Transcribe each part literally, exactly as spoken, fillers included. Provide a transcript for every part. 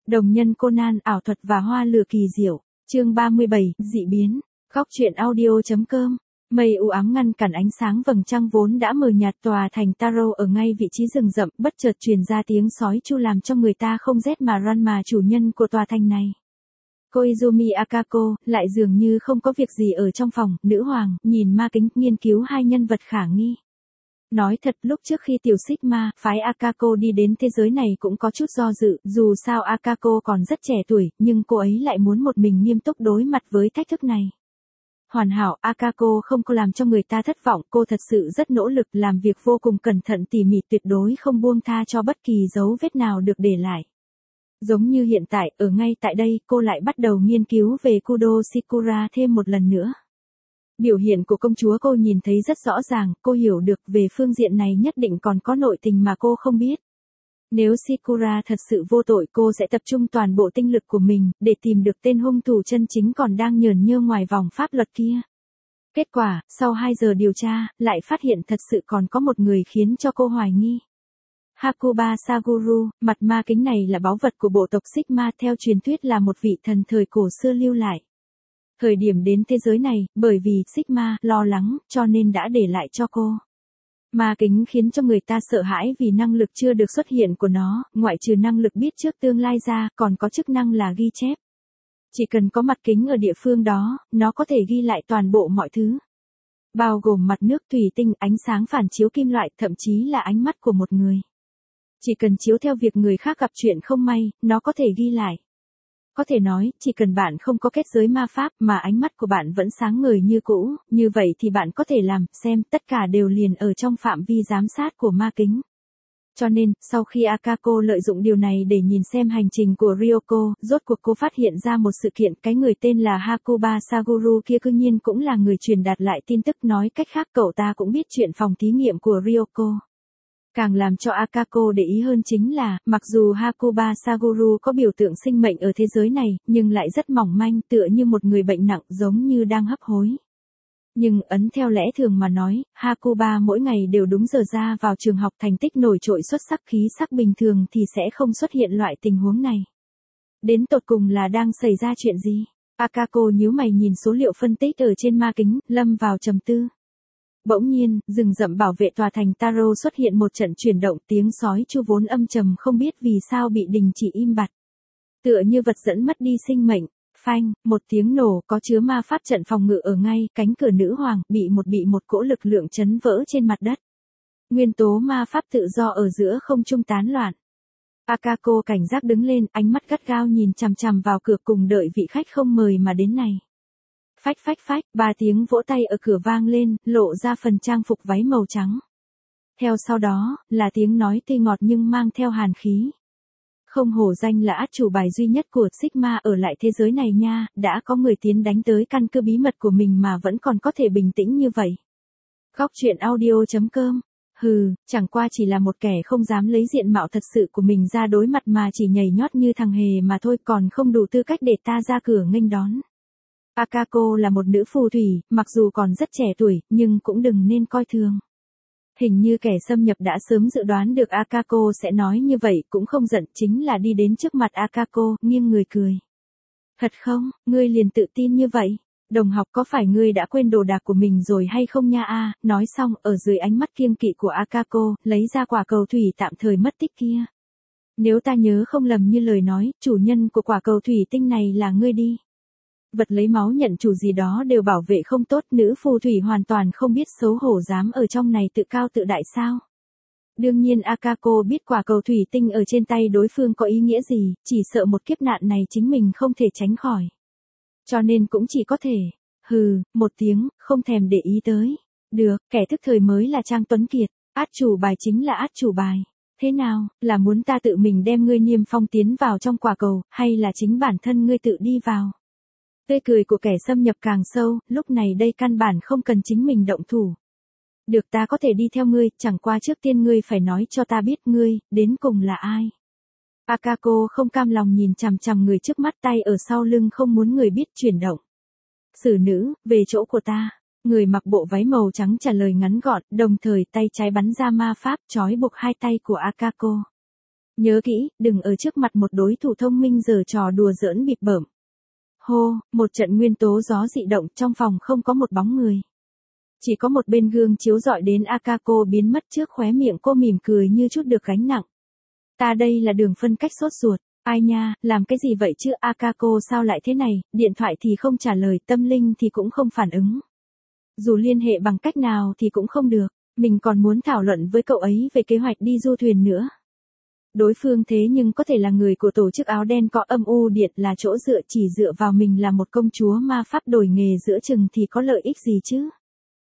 Đồng nhân Conan, ảo thuật và hoa lửa kỳ diệu. Chương ba mươi bảy, dị biến. Góc truyện audio.com. Mây u ám ngăn cản ánh sáng vầng trăng vốn đã mờ nhạt tòa thành Taro ở ngay vị trí rừng rậm, bất chợt truyền ra tiếng sói chu làm cho người ta không rét mà run mà chủ nhân của tòa thành này. Koizumi Akako, lại dường như không có việc gì ở trong phòng, nữ hoàng, nhìn ma kính, nghiên cứu hai nhân vật khả nghi. Nói thật, lúc trước khi tiểu Sigma, phái Akako đi đến thế giới này cũng có chút do dự, dù sao Akako còn rất trẻ tuổi, nhưng cô ấy lại muốn một mình nghiêm túc đối mặt với thách thức này. Hoàn hảo, Akako không có làm cho người ta thất vọng, cô thật sự rất nỗ lực, làm việc vô cùng cẩn thận tỉ mỉ, tuyệt đối không buông tha cho bất kỳ dấu vết nào được để lại. Giống như hiện tại, ở ngay tại đây, cô lại bắt đầu nghiên cứu về Kudo Shikura thêm một lần nữa. Biểu hiện của công chúa cô nhìn thấy rất rõ ràng, cô hiểu được về phương diện này nhất định còn có nội tình mà cô không biết. Nếu Shikura thật sự vô tội, cô sẽ tập trung toàn bộ tinh lực của mình, để tìm được tên hung thủ chân chính còn đang nhờn nhơ ngoài vòng pháp luật kia. Kết quả, sau hai giờ điều tra, lại phát hiện thật sự còn có một người khiến cho cô hoài nghi. Hakuba Saguru, mặt ma kính này là báu vật của bộ tộc Sigma, theo truyền thuyết là một vị thần thời cổ xưa lưu lại. Thời điểm đến thế giới này, bởi vì Sigma lo lắng, cho nên đã để lại cho cô. Ma kính khiến cho người ta sợ hãi vì năng lực chưa được xuất hiện của nó, ngoại trừ năng lực biết trước tương lai ra, còn có chức năng là ghi chép. Chỉ cần có mặt kính ở địa phương đó, nó có thể ghi lại toàn bộ mọi thứ. Bao gồm mặt nước, thủy tinh, ánh sáng phản chiếu kim loại, thậm chí là ánh mắt của một người. Chỉ cần chiếu theo việc người khác gặp chuyện không may, nó có thể ghi lại. Có thể nói, chỉ cần bạn không có kết giới ma pháp mà ánh mắt của bạn vẫn sáng ngời như cũ, như vậy thì bạn có thể làm, xem, tất cả đều liền ở trong phạm vi giám sát của ma kính. Cho nên, sau khi Akako lợi dụng điều này để nhìn xem hành trình của Ryoko, rốt cuộc cô phát hiện ra một sự kiện, cái người tên là Hakuba Saguru kia cư nhiên cũng là người truyền đạt lại tin tức, nói cách khác cậu ta cũng biết chuyện phòng thí nghiệm của Ryoko. Càng làm cho Akako để ý hơn chính là, mặc dù Hakuba Saguru có biểu tượng sinh mệnh ở thế giới này, nhưng lại rất mỏng manh, tựa như một người bệnh nặng, giống như đang hấp hối. Nhưng ấn theo lẽ thường mà nói, Hakuba mỗi ngày đều đúng giờ ra vào trường học, thành tích nổi trội xuất sắc, khí sắc bình thường thì sẽ không xuất hiện loại tình huống này. Đến tột cùng là đang xảy ra chuyện gì? Akako nhíu mày nhìn số liệu phân tích ở trên ma kính, lâm vào trầm tư. Bỗng nhiên, rừng rậm bảo vệ tòa thành Taro xuất hiện một trận chuyển động, tiếng sói chu vốn âm trầm không biết vì sao bị đình chỉ im bặt. Tựa như vật dẫn mất đi sinh mệnh, phanh, một tiếng nổ có chứa ma pháp trận phòng ngự ở ngay, cánh cửa nữ hoàng, bị một bị một cỗ lực lượng chấn vỡ trên mặt đất. Nguyên tố ma pháp tự do ở giữa không trung tán loạn. Akako cảnh giác đứng lên, ánh mắt gắt gao nhìn chằm chằm vào cửa cùng đợi vị khách không mời mà đến này. Phách phách phách, ba tiếng vỗ tay ở cửa vang lên, lộ ra phần trang phục váy màu trắng. Theo sau đó, là tiếng nói tươi ngọt nhưng mang theo hàn khí. Không hổ danh là át chủ bài duy nhất của Sigma ở lại thế giới này nha, đã có người tiến đánh tới căn cứ bí mật của mình mà vẫn còn có thể bình tĩnh như vậy. Góc truyện audio.com. Hừ, chẳng qua chỉ là một kẻ không dám lấy diện mạo thật sự của mình ra đối mặt mà chỉ nhảy nhót như thằng hề mà thôi, còn không đủ tư cách để ta ra cửa nghênh đón. Akako là một nữ phù thủy, mặc dù còn rất trẻ tuổi, nhưng cũng đừng nên coi thường. Hình như kẻ xâm nhập đã sớm dự đoán được Akako sẽ nói như vậy, cũng không giận, chính là đi đến trước mặt Akako, nghiêng người cười. Thật không, ngươi liền tự tin như vậy? Đồng học, có phải ngươi đã quên đồ đạc của mình rồi hay không nha a? Nói xong, ở dưới ánh mắt kiêng kỵ của Akako, lấy ra quả cầu thủy tạm thời mất tích kia. Nếu ta nhớ không lầm như lời nói, chủ nhân của quả cầu thủy tinh này là ngươi đi. Vật lấy máu nhận chủ gì đó đều bảo vệ không tốt, nữ phù thủy hoàn toàn không biết xấu hổ, dám ở trong này tự cao tự đại sao. Đương nhiên Akako biết quả cầu thủy tinh ở trên tay đối phương có ý nghĩa gì, chỉ sợ một kiếp nạn này chính mình không thể tránh khỏi. Cho nên cũng chỉ có thể, hừ, một tiếng, không thèm để ý tới. Được, kẻ thức thời mới là Trang Tuấn Kiệt, át chủ bài chính là át chủ bài. Thế nào, là muốn ta tự mình đem ngươi niêm phong tiến vào trong quả cầu, hay là chính bản thân ngươi tự đi vào? Tươi cười của kẻ xâm nhập càng sâu, lúc này đây căn bản không cần chính mình động thủ. Được, ta có thể đi theo ngươi, chẳng qua trước tiên ngươi phải nói cho ta biết ngươi, đến cùng là ai. Akako không cam lòng nhìn chằm chằm người trước mắt, tay ở sau lưng không muốn người biết chuyển động. Xử nữ, về chỗ của ta. Người mặc bộ váy màu trắng trả lời ngắn gọn, đồng thời tay trái bắn ra ma pháp, trói buộc hai tay của Akako. Nhớ kỹ, đừng ở trước mặt một đối thủ thông minh giở trò đùa giỡn bịp bợm. Hô, một trận nguyên tố gió dị động, trong phòng không có một bóng người. Chỉ có một bên gương chiếu rọi đến Akako biến mất, trước khóe miệng cô mỉm cười như chút được gánh nặng. Ta đây là Đường Phân Cách sốt ruột. Ai nha, làm cái gì vậy chứ? Akako sao lại thế này, điện thoại thì không trả lời, tâm linh thì cũng không phản ứng. Dù liên hệ bằng cách nào thì cũng không được, mình còn muốn thảo luận với cậu ấy về kế hoạch đi du thuyền nữa. Đối phương thế nhưng có thể là người của tổ chức áo đen có âm u điện, là chỗ dựa, chỉ dựa vào mình là một công chúa ma pháp đổi nghề giữa chừng thì có lợi ích gì chứ?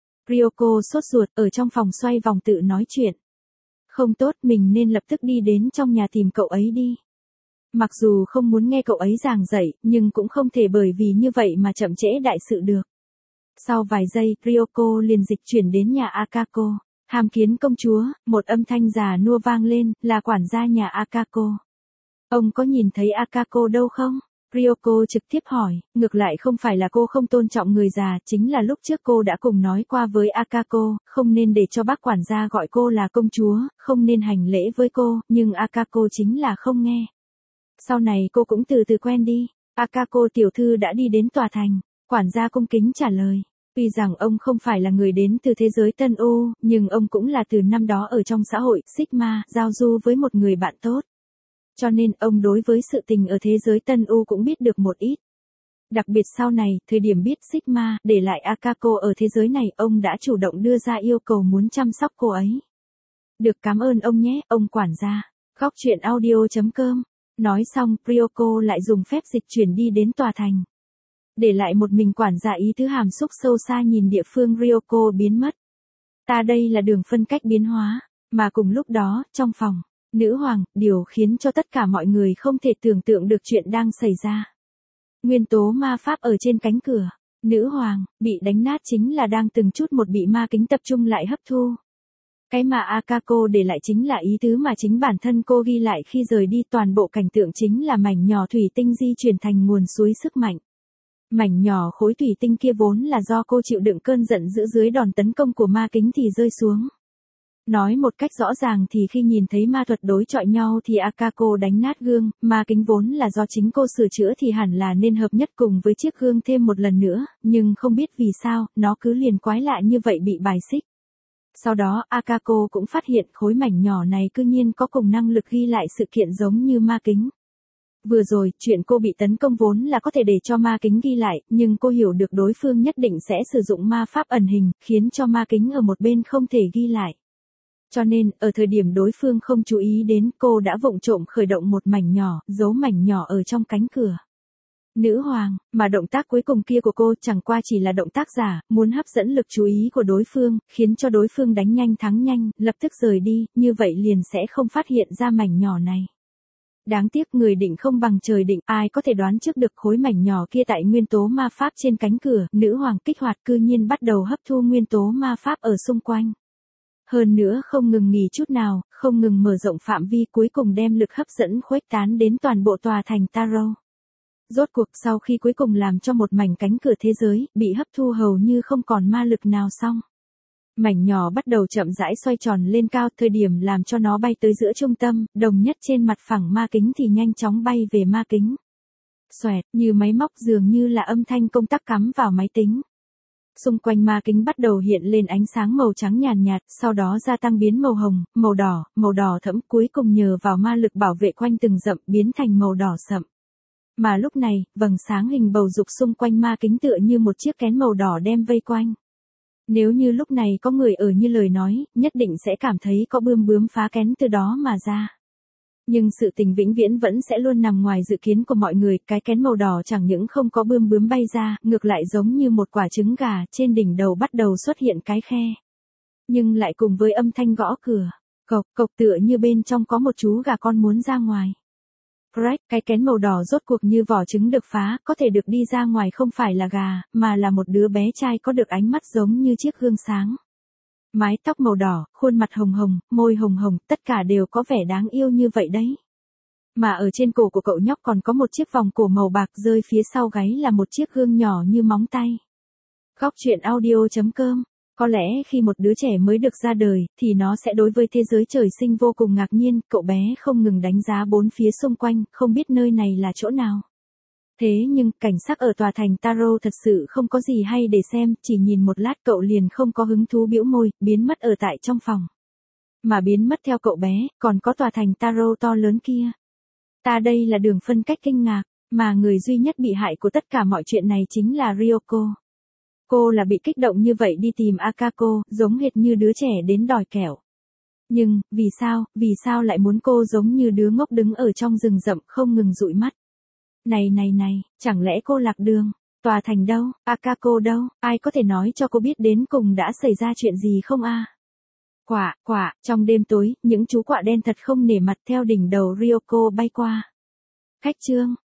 Ryoko sốt ruột, ở trong phòng xoay vòng tự nói chuyện. Không tốt, mình nên lập tức đi đến trong nhà tìm cậu ấy đi. Mặc dù không muốn nghe cậu ấy giảng dạy, nhưng cũng không thể bởi vì như vậy mà chậm trễ đại sự được. Sau vài giây, Ryoko liền dịch chuyển đến nhà Akako. Hàm kiến công chúa, một âm thanh già nua vang lên, là quản gia nhà Akako. Ông có nhìn thấy Akako đâu không? Ryoko trực tiếp hỏi, ngược lại không phải là cô không tôn trọng người già, chính là lúc trước cô đã cùng nói qua với Akako, không nên để cho bác quản gia gọi cô là công chúa, không nên hành lễ với cô, nhưng Akako chính là không nghe. Sau này cô cũng từ từ quen đi. Akako tiểu thư đã đi đến tòa thành, quản gia cung kính trả lời. Tuy rằng ông không phải là người đến từ thế giới Tân U, nhưng ông cũng là từ năm đó ở trong xã hội Sigma, giao du với một người bạn tốt. Cho nên ông đối với sự tình ở thế giới Tân U cũng biết được một ít. Đặc biệt sau này, thời điểm biết Sigma để lại Akako ở thế giới này, ông đã chủ động đưa ra yêu cầu muốn chăm sóc cô ấy. Được, cảm ơn ông nhé, ông quản gia. Góc truyện audio chấm com. Nói xong, Ryoko lại dùng phép dịch chuyển đi đến tòa thành. Để lại một mình quản gia ý tứ hàm xúc sâu xa nhìn địa phương Ryoko biến mất. Ta đây là Đường Phân Cách biến hóa. Mà cùng lúc đó, trong phòng, nữ hoàng, điều khiến cho tất cả mọi người không thể tưởng tượng được chuyện đang xảy ra. Nguyên tố ma pháp ở trên cánh cửa. Nữ hoàng, bị đánh nát chính là đang từng chút một bị ma kính tập trung lại hấp thu. Cái mà Akako để lại chính là ý tứ mà chính bản thân cô ghi lại khi rời đi, toàn bộ cảnh tượng chính là mảnh nhỏ thủy tinh di chuyển thành nguồn suối sức mạnh. Mảnh nhỏ khối thủy tinh kia vốn là do cô chịu đựng cơn giận dữ dưới đòn tấn công của ma kính thì rơi xuống. Nói một cách rõ ràng thì khi nhìn thấy ma thuật đối chọi nhau thì Akako đánh nát gương, ma kính vốn là do chính cô sửa chữa thì hẳn là nên hợp nhất cùng với chiếc gương thêm một lần nữa, nhưng không biết vì sao, nó cứ liền quái lạ như vậy bị bài xích. Sau đó Akako cũng phát hiện khối mảnh nhỏ này cư nhiên có cùng năng lực ghi lại sự kiện giống như ma kính. Vừa rồi, chuyện cô bị tấn công vốn là có thể để cho ma kính ghi lại, nhưng cô hiểu được đối phương nhất định sẽ sử dụng ma pháp ẩn hình, khiến cho ma kính ở một bên không thể ghi lại. Cho nên, ở thời điểm đối phương không chú ý đến, cô đã vụng trộm khởi động một mảnh nhỏ, giấu mảnh nhỏ ở trong cánh cửa. Nữ hoàng, mà động tác cuối cùng kia của cô chẳng qua chỉ là động tác giả, muốn hấp dẫn lực chú ý của đối phương, khiến cho đối phương đánh nhanh thắng nhanh, lập tức rời đi, như vậy liền sẽ không phát hiện ra mảnh nhỏ này. Đáng tiếc người định không bằng trời định, ai có thể đoán trước được khối mảnh nhỏ kia tại nguyên tố ma pháp trên cánh cửa, nữ hoàng kích hoạt cư nhiên bắt đầu hấp thu nguyên tố ma pháp ở xung quanh. Hơn nữa không ngừng nghỉ chút nào, không ngừng mở rộng phạm vi, cuối cùng đem lực hấp dẫn khuếch tán đến toàn bộ tòa thành Taro. Rốt cuộc sau khi cuối cùng làm cho một mảnh cánh cửa thế giới, bị hấp thu hầu như không còn ma lực nào xong. Mảnh nhỏ bắt đầu chậm rãi xoay tròn lên cao, thời điểm làm cho nó bay tới giữa trung tâm, đồng nhất trên mặt phẳng ma kính thì nhanh chóng bay về ma kính. Xoẹt, như máy móc dường như là âm thanh công tắc cắm vào máy tính. Xung quanh ma kính bắt đầu hiện lên ánh sáng màu trắng nhàn nhạt, sau đó gia tăng biến màu hồng, màu đỏ, màu đỏ thẫm, cuối cùng nhờ vào ma lực bảo vệ quanh từng dặm biến thành màu đỏ sậm. Mà lúc này, vầng sáng hình bầu dục xung quanh ma kính tựa như một chiếc kén màu đỏ đem vây quanh. Nếu như lúc này có người ở như lời nói, nhất định sẽ cảm thấy có bươm bướm phá kén từ đó mà ra. Nhưng sự tình vĩnh viễn vẫn sẽ luôn nằm ngoài dự kiến của mọi người, cái kén màu đỏ chẳng những không có bươm bướm bay ra, ngược lại giống như một quả trứng gà, trên đỉnh đầu bắt đầu xuất hiện cái khe. Nhưng lại cùng với âm thanh gõ cửa, cộc cộc tựa như bên trong có một chú gà con muốn ra ngoài. Crack, cái kén màu đỏ rốt cuộc như vỏ trứng được phá, có thể được đi ra ngoài không phải là gà, mà là một đứa bé trai có được ánh mắt giống như chiếc gương sáng. Mái tóc màu đỏ, khuôn mặt hồng hồng, môi hồng hồng, tất cả đều có vẻ đáng yêu như vậy đấy. Mà ở trên cổ của cậu nhóc còn có một chiếc vòng cổ màu bạc, rơi phía sau gáy là một chiếc gương nhỏ như móng tay. Góc truyện audio chấm com Có lẽ khi một đứa trẻ mới được ra đời, thì nó sẽ đối với thế giới trời sinh vô cùng ngạc nhiên, cậu bé không ngừng đánh giá bốn phía xung quanh, không biết nơi này là chỗ nào. Thế nhưng, cảnh sắc ở tòa thành Taro thật sự không có gì hay để xem, chỉ nhìn một lát cậu liền không có hứng thú bĩu môi, biến mất ở tại trong phòng. Mà biến mất theo cậu bé, còn có tòa thành Taro to lớn kia. Ta đây là đường phân cách kinh ngạc, mà người duy nhất bị hại của tất cả mọi chuyện này chính là Ryoko. Cô là bị kích động như vậy đi tìm Akako, giống hệt như đứa trẻ đến đòi kẹo. Nhưng, vì sao, vì sao lại muốn cô giống như đứa ngốc đứng ở trong rừng rậm không ngừng dụi mắt? Này này này, chẳng lẽ cô lạc đường? Tòa thành đâu? Akako đâu? Ai có thể nói cho cô biết đến cùng đã xảy ra chuyện gì không a? À? Quả, quả, trong đêm tối, những chú quạ đen thật không nể mặt theo đỉnh đầu Ryoko bay qua. Khách trương,